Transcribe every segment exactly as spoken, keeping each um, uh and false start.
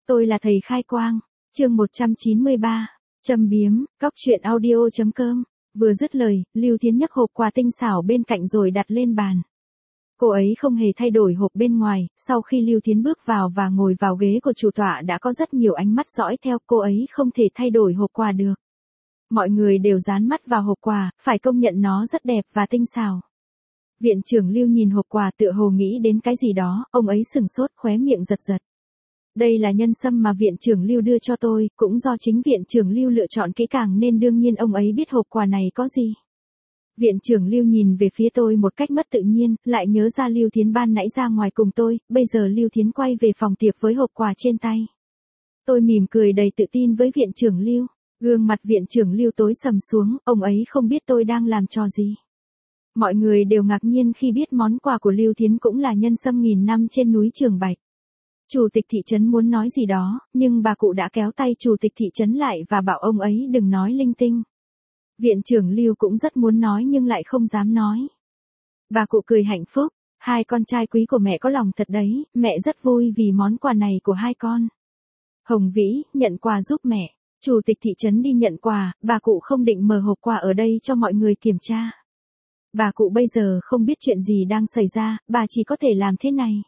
Tôi là thầy khai quang. Chương một trăm chín mươi ba. Châm biếm, cóc truyện audio.com. Vừa dứt lời, Lưu Thiến nhấc hộp quà tinh xảo bên cạnh rồi đặt lên bàn. Cô ấy không hề thay đổi hộp bên ngoài, sau khi Lưu Thiến bước vào và ngồi vào ghế của chủ tọa đã có rất nhiều ánh mắt dõi theo, cô ấy không thể thay đổi hộp quà được. Mọi người đều dán mắt vào hộp quà, phải công nhận nó rất đẹp và tinh xảo. Viện trưởng Lưu nhìn hộp quà tựa hồ nghĩ đến cái gì đó, ông ấy sừng sốt, khóe miệng giật giật. Đây là nhân sâm mà viện trưởng Lưu đưa cho tôi, cũng do chính viện trưởng Lưu lựa chọn kỹ càng nên đương nhiên ông ấy biết hộp quà này có gì. Viện trưởng Lưu nhìn về phía tôi một cách mất tự nhiên, lại nhớ ra Lưu Thiến ban nãy ra ngoài cùng tôi, bây giờ Lưu Thiến quay về phòng tiệc với hộp quà trên tay. Tôi mỉm cười đầy tự tin với viện trưởng Lưu, gương mặt viện trưởng Lưu tối sầm xuống, ông ấy không biết tôi đang làm trò gì. Mọi người đều ngạc nhiên khi biết món quà của Lưu Thiến cũng là nhân sâm nghìn năm trên núi Trường Bạch. Chủ tịch thị trấn muốn nói gì đó, nhưng bà cụ đã kéo tay chủ tịch thị trấn lại và bảo ông ấy đừng nói linh tinh. Viện trưởng Lưu cũng rất muốn nói nhưng lại không dám nói. Bà cụ cười hạnh phúc, hai con trai quý của mẹ có lòng thật đấy, mẹ rất vui vì món quà này của hai con. Hồng Vĩ, nhận quà giúp mẹ. Chủ tịch thị trấn đi nhận quà, bà cụ không định mở hộp quà ở đây cho mọi người kiểm tra. Bà cụ bây giờ không biết chuyện gì đang xảy ra, bà chỉ có thể làm thế này.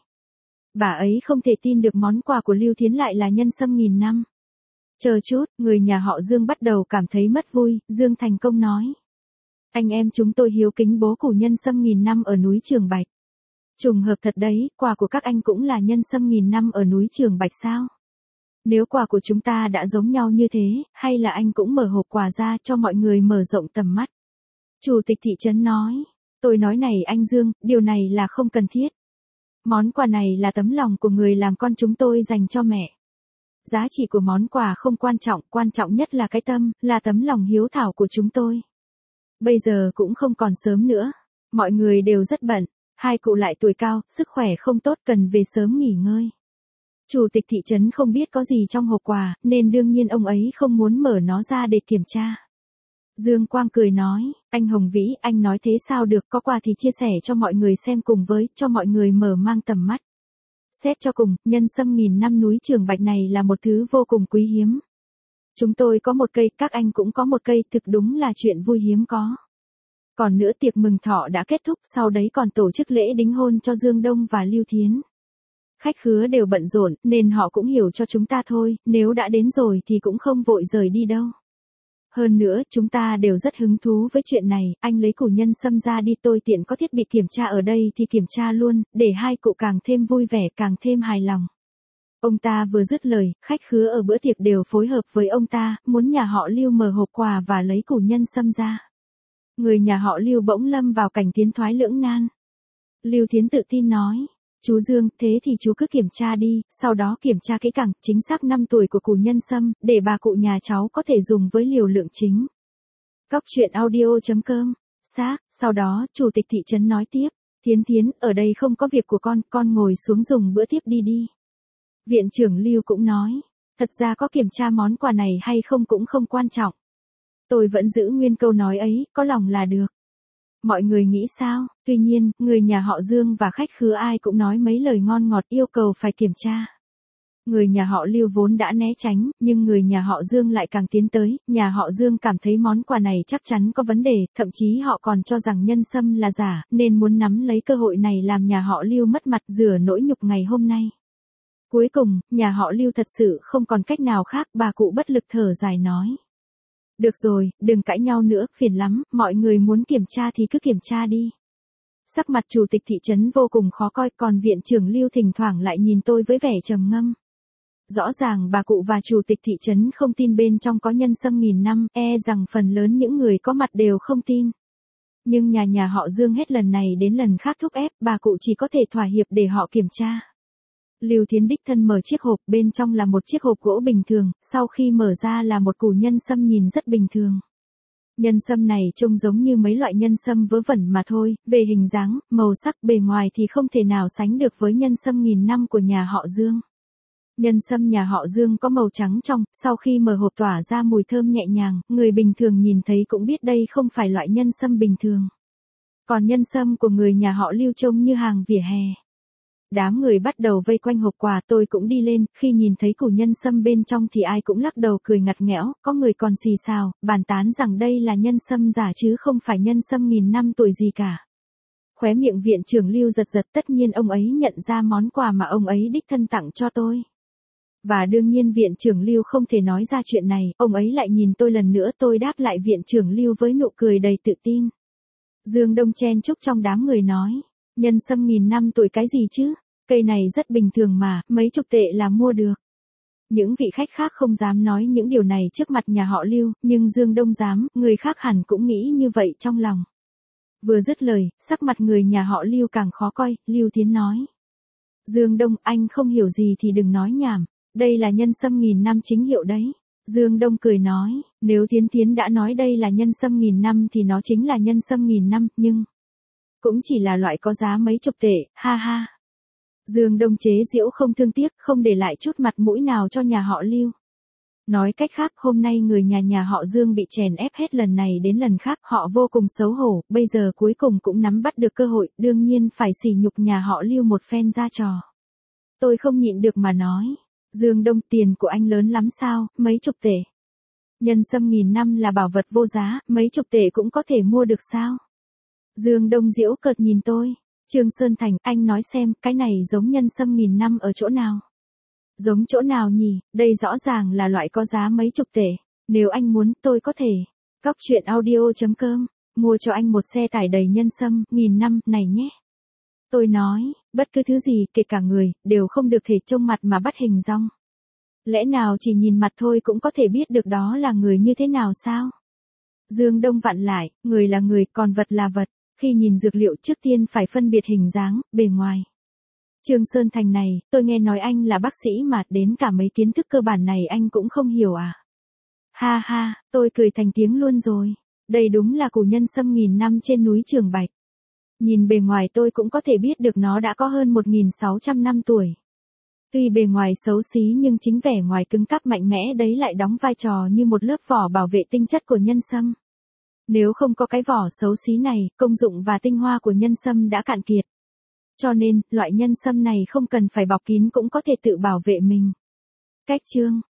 Bà ấy không thể tin được món quà của Lưu Thiến lại là nhân sâm nghìn năm. Chờ chút, người nhà họ Dương bắt đầu cảm thấy mất vui, Dương thành công nói. Anh em chúng tôi hiếu kính bố củ nhân sâm nghìn năm ở núi Trường Bạch. Trùng hợp thật đấy, quà của các anh cũng là nhân sâm nghìn năm ở núi Trường Bạch sao? Nếu quà của chúng ta đã giống nhau như thế, hay là anh cũng mở hộp quà ra cho mọi người mở rộng tầm mắt? Chủ tịch thị trấn nói, tôi nói này anh Dương, điều này là không cần thiết. Món quà này là tấm lòng của người làm con chúng tôi dành cho mẹ. Giá trị của món quà không quan trọng, quan trọng nhất là cái tâm, là tấm lòng hiếu thảo của chúng tôi. Bây giờ cũng không còn sớm nữa, mọi người đều rất bận, hai cụ lại tuổi cao, sức khỏe không tốt cần về sớm nghỉ ngơi. Chủ tịch thị trấn không biết có gì trong hộp quà, nên đương nhiên ông ấy không muốn mở nó ra để kiểm tra. Dương Quang cười nói, anh Hồng Vĩ, anh nói thế sao được, có quà thì chia sẻ cho mọi người xem cùng với, cho mọi người mở mang tầm mắt. Xét cho cùng, nhân sâm nghìn năm núi Trường Bạch này là một thứ vô cùng quý hiếm. Chúng tôi có một cây, các anh cũng có một cây, thực đúng là chuyện vui hiếm có. Còn nữa tiệc mừng thọ đã kết thúc, sau đấy còn tổ chức lễ đính hôn cho Dương Đông và Lưu Thiến. Khách khứa đều bận rộn, nên họ cũng hiểu cho chúng ta thôi, nếu đã đến rồi thì cũng không vội rời đi đâu. Hơn nữa, chúng ta đều rất hứng thú với chuyện này, anh lấy củ nhân sâm ra đi, tôi tiện có thiết bị kiểm tra ở đây thì kiểm tra luôn, để hai cụ càng thêm vui vẻ, càng thêm hài lòng. Ông ta vừa dứt lời, khách khứa ở bữa tiệc đều phối hợp với ông ta, muốn nhà họ Lưu mở hộp quà và lấy củ nhân sâm ra. Người nhà họ Lưu bỗng lâm vào cảnh tiến thoái lưỡng nan. Lưu Thiến tự tin nói, chú Dương, thế thì chú cứ kiểm tra đi, sau đó kiểm tra kỹ càng, chính xác năm tuổi của củ nhân sâm, để bà cụ nhà cháu có thể dùng với liều lượng chính. Cóc truyện audio.com. Xác, sau đó, chủ tịch thị trấn nói tiếp, Thiến Thiến, ở đây không có việc của con, con ngồi xuống dùng bữa tiếp đi đi. Viện trưởng Lưu cũng nói, thật ra có kiểm tra món quà này hay không cũng không quan trọng. Tôi vẫn giữ nguyên câu nói ấy, có lòng là được. Mọi người nghĩ sao? Tuy nhiên, người nhà họ Dương và khách khứa ai cũng nói mấy lời ngon ngọt yêu cầu phải kiểm tra. Người nhà họ Lưu vốn đã né tránh, nhưng người nhà họ Dương lại càng tiến tới, nhà họ Dương cảm thấy món quà này chắc chắn có vấn đề, thậm chí họ còn cho rằng nhân sâm là giả, nên muốn nắm lấy cơ hội này làm nhà họ Lưu mất mặt, rửa nỗi nhục ngày hôm nay. Cuối cùng, nhà họ Lưu thật sự không còn cách nào khác, bà cụ bất lực thở dài nói. Được rồi, đừng cãi nhau nữa, phiền lắm, mọi người muốn kiểm tra thì cứ kiểm tra đi. Sắc mặt chủ tịch thị trấn vô cùng khó coi, còn viện trưởng Lưu thỉnh thoảng lại nhìn tôi với vẻ trầm ngâm. Rõ ràng bà cụ và chủ tịch thị trấn không tin bên trong có nhân sâm nghìn năm, e rằng phần lớn những người có mặt đều không tin. Nhưng nhà nhà họ Dương hết lần này đến lần khác thúc ép, bà cụ chỉ có thể thỏa hiệp để họ kiểm tra. Lưu Thiến đích thân mở chiếc hộp, bên trong là một chiếc hộp gỗ bình thường, sau khi mở ra là một củ nhân sâm nhìn rất bình thường. Nhân sâm này trông giống như mấy loại nhân sâm vớ vẩn mà thôi, về hình dáng, màu sắc, bề ngoài thì không thể nào sánh được với nhân sâm nghìn năm của nhà họ Dương. Nhân sâm nhà họ Dương có màu trắng trong, sau khi mở hộp tỏa ra mùi thơm nhẹ nhàng, người bình thường nhìn thấy cũng biết đây không phải loại nhân sâm bình thường. Còn nhân sâm của người nhà họ Lưu trông như hàng vỉa hè. đám người bắt đầu vây quanh hộp quà, tôi cũng đi lên, khi nhìn thấy củ nhân sâm bên trong thì ai cũng lắc đầu cười ngặt nghẽo, có người còn xì xào, bàn tán rằng đây là nhân sâm giả chứ không phải nhân sâm nghìn năm tuổi gì cả. Khóe miệng viện trưởng Lưu giật giật, tất nhiên ông ấy nhận ra món quà mà ông ấy đích thân tặng cho tôi. Và đương nhiên viện trưởng Lưu không thể nói ra chuyện này, ông ấy lại nhìn tôi lần nữa, tôi đáp lại viện trưởng Lưu với nụ cười đầy tự tin. Dương Đông chen chúc trong đám người nói, nhân sâm nghìn năm tuổi cái gì chứ, cây này rất bình thường mà, mấy chục tệ là mua được. Những vị khách khác không dám nói những điều này trước mặt nhà họ Lưu, nhưng Dương Đông dám, người khác hẳn cũng nghĩ như vậy trong lòng. Vừa dứt lời, sắc mặt người nhà họ Lưu càng khó coi, Lưu Thiến nói. Dương Đông, anh không hiểu gì thì đừng nói nhảm, đây là nhân sâm nghìn năm chính hiệu đấy. Dương Đông cười nói, nếu Thiến Thiến đã nói đây là nhân sâm nghìn năm thì nó chính là nhân sâm nghìn năm, nhưng cũng chỉ là loại có giá mấy chục tệ, ha ha. Dương Đông chế giễu không thương tiếc, không để lại chút mặt mũi nào cho nhà họ Lưu. Nói cách khác, hôm nay người nhà nhà họ Dương bị chèn ép hết lần này đến lần khác, họ vô cùng xấu hổ, bây giờ cuối cùng cũng nắm bắt được cơ hội, đương nhiên phải sỉ nhục nhà họ Lưu một phen ra trò. Tôi không nhịn được mà nói, Dương Đông, tiền của anh lớn lắm sao, mấy chục tệ. Nhân sâm nghìn năm là bảo vật vô giá, mấy chục tệ cũng có thể mua được sao? Dương Đông giễu cợt nhìn tôi, Trương Sơn Thành, anh nói xem, cái này giống nhân sâm nghìn năm ở chỗ nào? Giống chỗ nào nhỉ, đây rõ ràng là loại có giá mấy chục tệ, nếu anh muốn, tôi có thể. Cóc truyện audio chấm com, mua cho anh một xe tải đầy nhân sâm, nghìn năm, này nhé. Tôi nói, bất cứ thứ gì, kể cả người, đều không được thể trông mặt mà bắt hình dong. Lẽ nào chỉ nhìn mặt thôi cũng có thể biết được đó là người như thế nào sao? Dương Đông vặn lại, người là người, còn vật là vật. Khi nhìn dược liệu trước tiên phải phân biệt hình dáng, bề ngoài. Trương Sơn Thành này, tôi nghe nói anh là bác sĩ mà, đến cả mấy kiến thức cơ bản này anh cũng không hiểu à? Ha ha, tôi cười thành tiếng luôn rồi. Đây đúng là củ nhân sâm nghìn năm trên núi Trường Bạch. Nhìn bề ngoài tôi cũng có thể biết được nó đã có hơn một nghìn sáu trăm năm tuổi. Tuy bề ngoài xấu xí nhưng chính vẻ ngoài cứng cáp mạnh mẽ đấy lại đóng vai trò như một lớp vỏ bảo vệ tinh chất của nhân sâm. Nếu không có cái vỏ xấu xí này, công dụng và tinh hoa của nhân sâm đã cạn kiệt. Cho nên, loại nhân sâm này không cần phải bọc kín cũng có thể tự bảo vệ mình. Cách chương